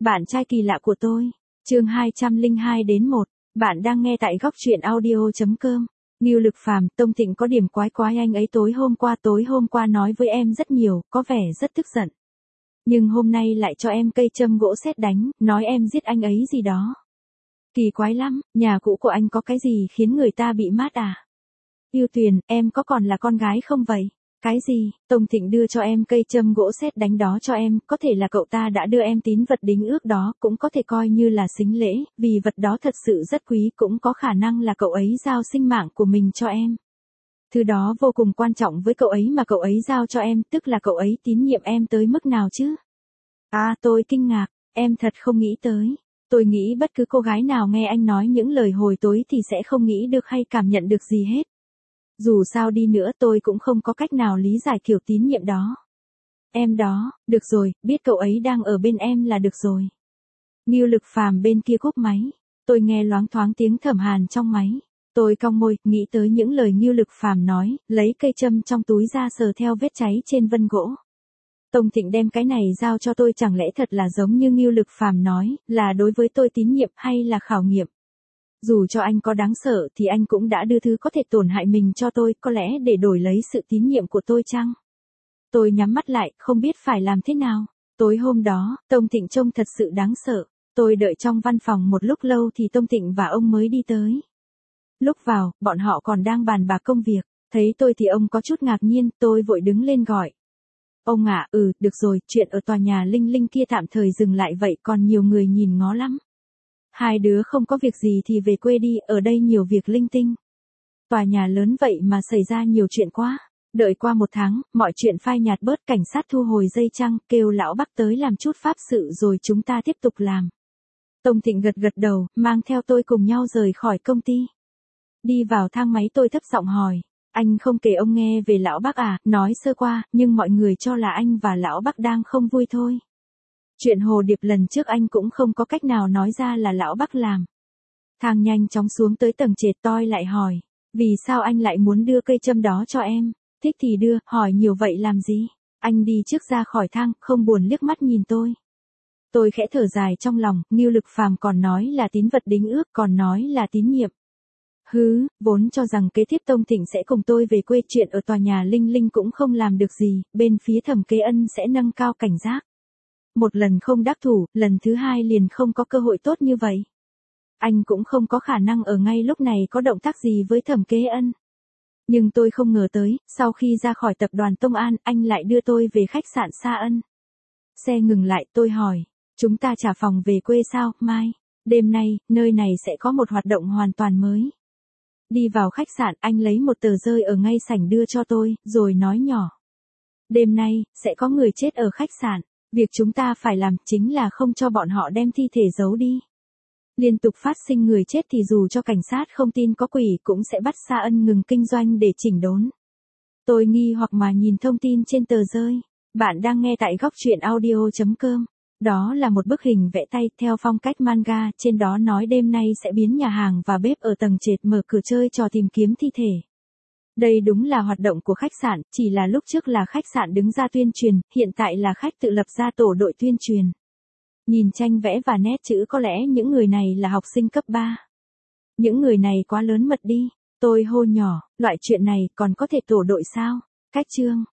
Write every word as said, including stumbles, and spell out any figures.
Bạn trai kỳ lạ của tôi. Chương hai trăm lẻ hai đến một. Bạn đang nghe tại góc truyện audio chấm com. Ngưu Lực Phàm, Tông Thịnh có điểm quái quái anh ấy tối hôm qua tối hôm qua nói với em rất nhiều, có vẻ rất tức giận. Nhưng hôm nay lại cho em cây châm gỗ sét đánh, nói em giết anh ấy gì đó. Kỳ quái lắm, nhà cũ của anh có cái gì khiến người ta bị mát à? Yêu Tuyền, em có còn là con gái không vậy? Cái gì? Tông Thịnh đưa cho em cây châm gỗ sét đánh đó cho em, có thể là cậu ta đã đưa em tín vật đính ước đó, cũng có thể coi như là sính lễ, vì vật đó thật sự rất quý, cũng có khả năng là cậu ấy giao sinh mạng của mình cho em. Thứ đó vô cùng quan trọng với cậu ấy mà cậu ấy giao cho em, tức là cậu ấy tín nhiệm em tới mức nào chứ? À, tôi kinh ngạc, em thật không nghĩ tới. Tôi nghĩ bất cứ cô gái nào nghe anh nói những lời hồi tối thì sẽ không nghĩ được hay cảm nhận được gì hết. Dù sao đi nữa tôi cũng không có cách nào lý giải kiểu tín nhiệm đó. Em đó, được rồi, biết cậu ấy đang ở bên em là được rồi. Ngưu Lực Phàm bên kia cúp máy. Tôi nghe loáng thoáng tiếng thẩm hàn trong máy. Tôi cong môi, nghĩ tới những lời Ngưu Lực Phàm nói, lấy cây châm trong túi ra sờ theo vết cháy trên vân gỗ. Tông Thịnh đem cái này giao cho tôi, chẳng lẽ thật là giống như Ngưu Lực Phàm nói, là đối với tôi tín nhiệm hay là khảo nghiệm? Dù cho anh có đáng sợ thì anh cũng đã đưa thứ có thể tổn hại mình cho tôi, có lẽ để đổi lấy sự tín nhiệm của tôi chăng? Tôi nhắm mắt lại, không biết phải làm thế nào. Tối hôm đó, Tông Thịnh trông thật sự đáng sợ. Tôi đợi trong văn phòng một lúc lâu thì Tông Thịnh và ông mới đi tới. Lúc vào, bọn họ còn đang bàn bạc công việc. Thấy tôi thì ông có chút ngạc nhiên, tôi vội đứng lên gọi. Ông ạ, à, ừ, được rồi, chuyện ở tòa nhà Linh Linh kia tạm thời dừng lại vậy, còn nhiều người nhìn ngó lắm. Hai đứa không có việc gì thì về quê đi, ở đây nhiều việc linh tinh. Tòa nhà lớn vậy mà xảy ra nhiều chuyện quá. Đợi qua một tháng, mọi chuyện phai nhạt bớt, cảnh sát thu hồi dây chăng, kêu lão Bắc tới làm chút pháp sự rồi chúng ta tiếp tục làm. Tông Thịnh gật gật đầu, mang theo tôi cùng nhau rời khỏi công ty. Đi vào thang máy tôi thấp giọng hỏi, anh không kể ông nghe về lão Bắc à? Nói sơ qua, nhưng mọi người cho là anh và lão Bắc đang không vui thôi. Chuyện Hồ Điệp lần trước anh cũng không có cách nào nói ra là lão Bắc làm. Thang nhanh chóng xuống tới tầng trệt, tôi lại hỏi, vì sao anh lại muốn đưa cây châm đó cho em? Thích thì đưa, hỏi nhiều vậy làm gì? Anh đi trước ra khỏi thang, không buồn liếc mắt nhìn tôi. Tôi khẽ thở dài trong lòng, Ngưu Lực Phàm còn nói là tín vật đính ước, còn nói là tín nhiệm. Hứ, vốn cho rằng kế tiếp Tông Thịnh sẽ cùng tôi về quê, chuyện ở tòa nhà Linh Linh cũng không làm được gì, bên phía Thẩm Kế Ân sẽ nâng cao cảnh giác. Một lần không đắc thủ, lần thứ hai liền không có cơ hội tốt như vậy. Anh cũng không có khả năng ở ngay lúc này có động tác gì với Thẩm Kế Ân. Nhưng tôi không ngờ tới, sau khi ra khỏi tập đoàn Tông An, anh lại đưa tôi về khách sạn Sa Ân. Xe ngừng lại, tôi hỏi, chúng ta trả phòng về quê sao, mai? Đêm nay, nơi này sẽ có một hoạt động hoàn toàn mới. Đi vào khách sạn, anh lấy một tờ rơi ở ngay sảnh đưa cho tôi, rồi nói nhỏ. Đêm nay, sẽ có người chết ở khách sạn. Việc chúng ta phải làm chính là không cho bọn họ đem thi thể giấu đi. Liên tục phát sinh người chết thì dù cho cảnh sát không tin có quỷ cũng sẽ bắt Sa Ân ngừng kinh doanh để chỉnh đốn. Tôi nghi hoặc mà nhìn thông tin trên tờ rơi. Bạn đang nghe tại góc truyện audio chấm com. Đó là một bức hình vẽ tay theo phong cách manga, trên đó nói đêm nay sẽ biến nhà hàng và bếp ở tầng trệt mở cửa chơi trò tìm kiếm thi thể. Đây đúng là hoạt động của khách sạn, chỉ là lúc trước là khách sạn đứng ra tuyên truyền, hiện tại là khách tự lập ra tổ đội tuyên truyền. Nhìn tranh vẽ và nét chữ có lẽ những người này là học sinh cấp ba. Những người này quá lớn mật đi. Tôi hô nhỏ, loại chuyện này còn có thể tổ đội sao? Cách chương.